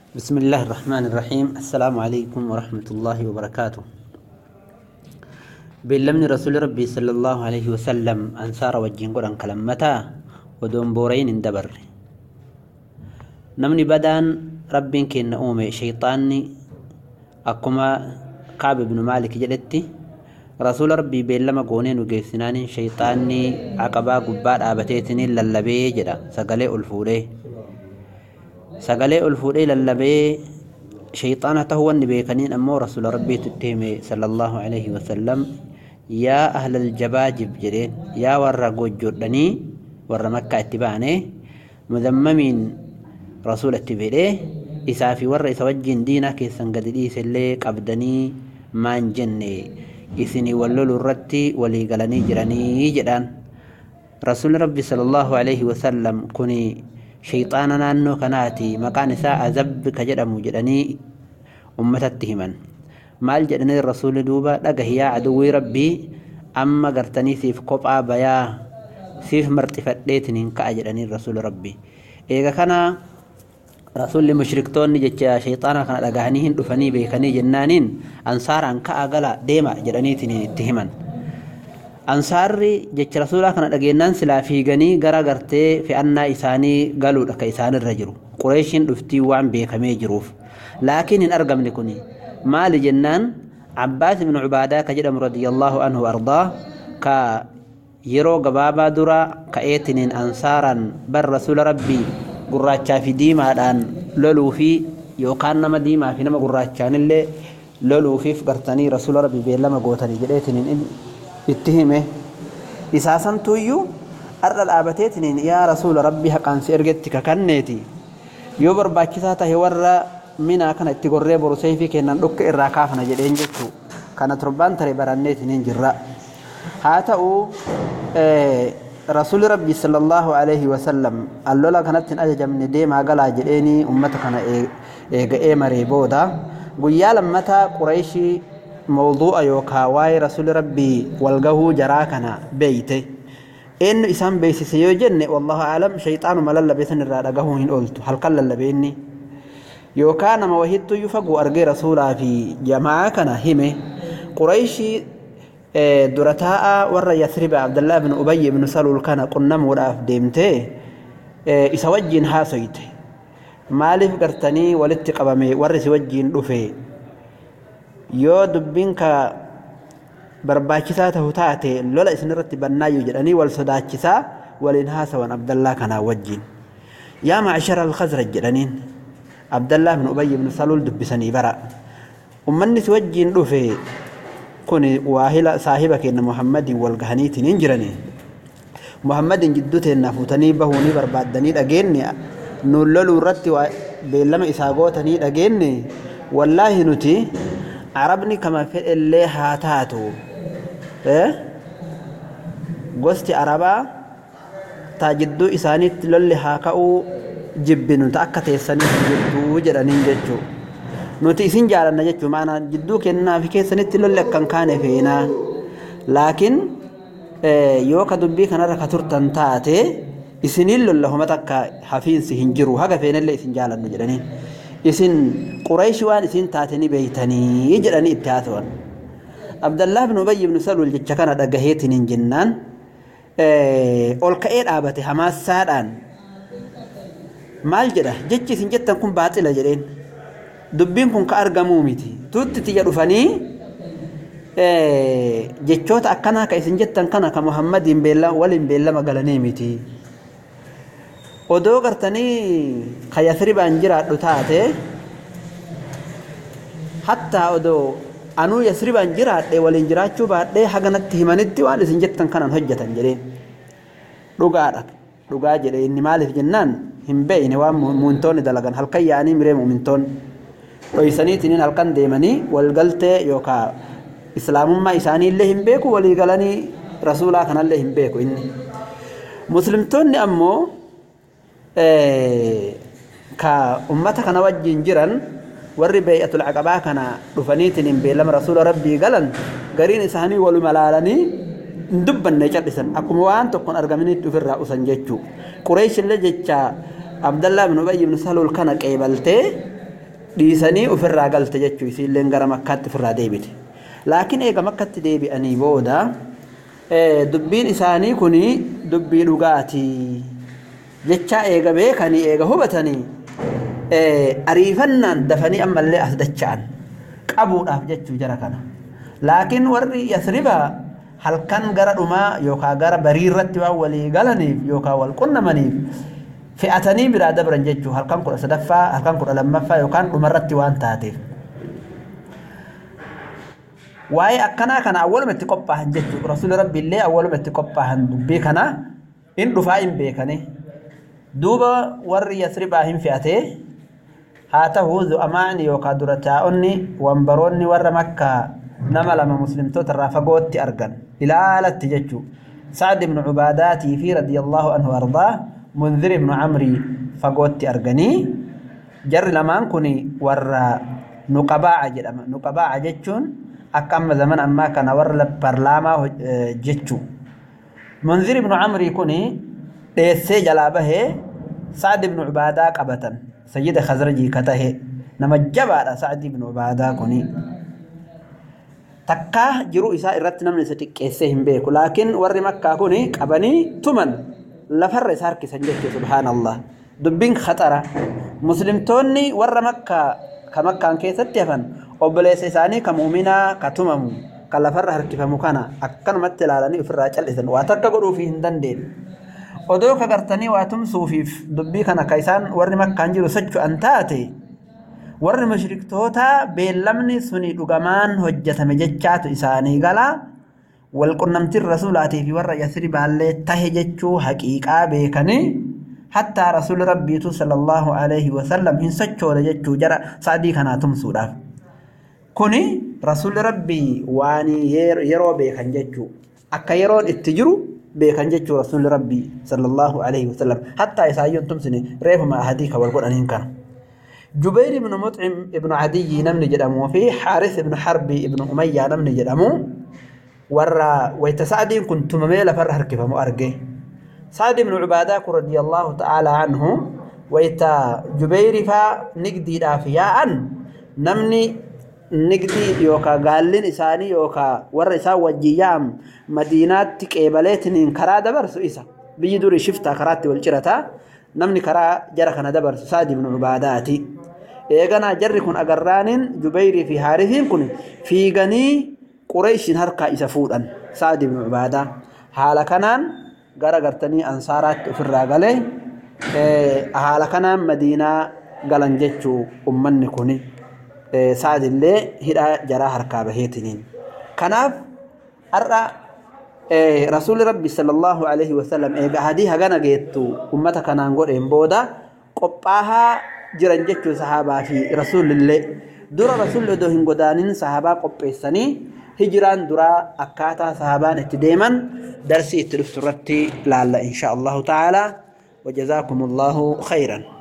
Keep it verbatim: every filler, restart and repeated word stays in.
بسم الله الرحمن الرحيم. السلام عليكم ورحمة الله وبركاته. بلمن رسول ربي صلى الله عليه وسلم أنصار وجين قران كلمتا ودون بورين اندبر نمني بدان ربين كين أومي شيطاني أكما كعب بن مالك جلتي رسول ربي بلما قونين وقيسنان شيطاني عقبا قبار آبتيتني للبي جدا سقلي الفوري سقلي الفوري للبي شيطانة هو النبي كنين أمو رسول ربي تتهمي صلى الله عليه وسلم يا أهل الجباجب جرين يا ورقو جردني ور مكة اتباعني مذممين رسول اتباعي إسافي ور إسوجين دينا كيسان قددي سليك أبدني مان جني إسني ولولو الرتي ولي قلني جراني جدان رسول ربي صلى الله عليه وسلم كني شيطاننا أنه كناتي مكان ساعة زب كجدم جدني أمتتهمن مال جدني الرسول دوبا لقه يا عدوي ربي أما قرتني سيف قبعة بيا سيف مرتفت ليتنين كأجدني الرسول ربي إيقا كان رسول المشركتون جتشا شيطانا كان لقهنيهن دفني بيكني جنانين أنصارا كأغلا ديما جدني تنين اتهمن أنصاري جتش رسولا كان لقينان سلا في غني غرا غرتي في أن إساني قالوا لك إسان الرجل قريشين دفتي وعن بيكمي جروف لكن إن أرقم لكني ما لجنان عباس بن عبادة كجدم رضي الله عنه وأرضاه كا يرو قبابا درا كأيتنين أنصارا بر رسول ربي قراتشا في ديما الآن لولو في يوكان نما ديما في نما قراتشان اللي لولو في فقرتني رسول ربي بيلما قوتني جديتنين اتهمه إساسا تويو أرى الآبتيتنين يا رسول ربي حقان سيرجتك كنيتي يوبر باكساته ورى منا كان اتقرر برسيفي كنا نلوك إراكافنا جدين جتو كانت ربان تري برانيتنين جراء هاتأو اه رسول ربي صلى الله عليه وسلم اللولا كانت أجج من ديما قلا جديني أمتكنا إيغ إيماري بودا قيا لمتا قريشي موضوع يوكا واي رسول ربي والقهو جراكنا بيته إن إسان بيسي سيوجن والله أعلم شيطان ملل بيسن الرادة قهوهن قلت هل قل لبيني يوكا نما وهدت يفقو أرقي رسولا في جماعة كان همه قريشي درتاء ور يثرب عبد الله بن أبي بن سلول كان قنم وراف ديمته إسوجين هاسيته مالف قرتني والاتقبامي ورس وجين رفي yoo dubbiin ka barbaachisaa ta'u taate lola isinirratti bannaayu jedhanii wal sodaachisaa waliin haasawan Abdallah kana wajjin yaa ma'ashara al-Khazraj jedhaniin Abdallah ibn Ubay ibn Salul dubbisanii bara ummanni si wajjin dhufe kun waahila saahiba keenya Muhammadin wal gahaniitiin hin jiranii Muhammadin jidduu teenna fuutanii bahuunii barbaaddanii dhageenne nuun loluu irratti beellama isaa gootanii dhageenne wallaahi nuti عربني كما في اللي هاتاتو إيه قصتي عربا تجدو إسانيت للي هاكاو جبنو تأكت إسانيت جدو جرانين جدو نوتي إسين جارنا جدو معنا جدو كنا في كيسانيت للي كان كان فينا لكن إيه يوكا دبي كان ركتور تنتاتي إسنين للي هم تكا حفين سهنجرو هكا فينا اللي إسين جارنا جرانين إسن قريش وان إسن تاتني بيتني يجرني التاثون عبد الله بن أبي بن سلول جتشكنا دقهيتن جنان أول كأير آبته حماس ساران مال جرا جتشي سن جتن كن باطل جرين دبين كن كأرقمومتي توت تجرو فني جتشوت أكنا كإسن جتن كنا كمحمد بيلا ولن بيلا مقالنيمتي odoo gartanii kayasri banjiraadhu taate hatta odoo anuu yasri banjiraadhe waliin jiraachuu baadhee haganatti himanitti waan isin jettan kanan hojjetan jedheen dhugaadha dhugaa jedhe inni maaliif jennaan hin beeyne waan mu'mintoonni dalagan halkan yaanii miree mu'mintoon dhoysaniitiniin halkan deemanii walgaltee yookaa islaamummaa isaanii illee hin beeku walii galanii rasuulaa kanallee hin beeku inni muslimtoonni ammoo ka ummata kana wajjin jiran warri bay'atul aqabaa kana dhufaniitiin beelama rasuula rabbii galan gariin isaanii walu malaalanii dubbanne cadhisan akkuma waan tokkon argaminitti ofirraa usan jechuu Quraysh illee jecha Abdallah ibn Ubay ibn Salul kana qeebaltee dhiisanii ofirraa galte jechuu isiilleen gara makkaatti ofirraa deebite laakiin eega makkatti deebi'anii booda dubbiin isaanii kuni dubbii dhugaatii jecha eega beekanii eega hubatanii ariifannaan dafanii ammallee as dacha'an qabuudhaaf jechuu jara kana laakiin warri Yasribaa halkan gara dhumaa yookaan gara bariirratti waan walii galaniif yookaan wal qunnamaniif fe'atanii biraa dabran jechuu halkan kudha sadaffaa halkan kudha lammaffaa yookaan dhumarratti waan taateef waa'ee akkanaa kana awwaluma itti qophaahan jechuu rasuulli rabbi illee awwaluma itti qophaahan dubbii kana in dhufaa hin beekane duuba warri Yasribaa hin fe'atee haa ta'uu zu'amaan yookaan dura taa'onni wambaroonni warra Makkaa nama lama muslimtoota irraa fagootti argan ilaalatti jechuu Sa'd ibn Ubaadaatii fi radiyallahu anhu ardaa Munzir ibn Amri fagootti arganii jarri lamaan kun warra nuqabaa'a jedhama nuqabaa'a jechuun akka amma zaman ammaa kana warra parlaamaa jechuu Munzir ibn Amri kun dheessee jalaa bahee Sa'd ibn Ubaadaa qabatan sayyida Khazrajii katahe nama jabaadha Sa'd ibn Ubaadaa kun takka jiru isaa irratti namni isa xiqqeessee hin beeku laakiin warri Makkaa kun qabanii tuman lafarra isa harkisan jechuu subhaanallah dubbiin khatara muslimtoonni warra Makkaa ka Makkaan keessatti hafan obboleessa isaanii ka muuminaa ka tumamu ka lafarra harkifamu kana akkanumatti ilaalanii ofirraa cal'isan waa takka godhuuf hin dandeenye odoo ka gartanii waa tumsuufiif dubbii kana ka isaan warri Makkaan jiru socho'an taate warri mushriktoota beellamni suni dhugamaan hojjetame jechaatu isaanii gala wal qunnamtiin rasuulaatii fi warra Yasribaallee tahe jechuu haqiiqaa beekanii hatta rasuul rabbiitu sallallahu alayhi wa sallam hin sochoone jechuu jara Sa'dii kanaa tumsuudhaaf kuni rasuul rabbii waan yeroo beekan jechuu akka yeroon itti jiru beekan jechuu rasuul rabbii sallallahu alayhi wa sallam hatta isaayyoon tumsine reefuma ahadii ka wal godhaniin kana جبير بن مطعم ابن عدي نمني جدامو في حارث بن حرب ابن أمية نمني جدامو ورا ويتسعدين كنت مميلة فرح كيف مؤرقه سعد بن عبادة رضي الله تعالى عنه ويتا جبير فا نقدي دافياء نمني نقدي يوكا قالين إساني يوكا ورسا وجيام مدينات كيباليتنين كرا دبرسو إسا بيدوري شفتا كراتي والجرتا نمني كرا جرخنا دبرسو سعد بن عباداتي eegana jarri kun agarraanin Jubayri fi Haarifiin kun fiiganii Qurayshin harkaa isa fuudhan Sa'd ibn Ubaadaa haala kanaan gara gartanii ansaaraatti ofirraa galee haala kanaan Madiinaa galan jechuu ummanni kun Sa'd illee hidhaa jaraa harkaa baheetiniin kanaaf arra rasuul rabbi sallallahu alayhi wa sallam eega hadii hagana geettu ummata kanaan godheen booda qophaahaa jiran jechuu sahaabaa fi rasuulillee dura rasuulli odoo hin godaanin sahaabaa qopheessanii hijiraan duraa akkaataa sahaabaan itti deeman darsii itti dhuftu irratti laalla insha Allahu ta'ala wa jazaakumullahu khayran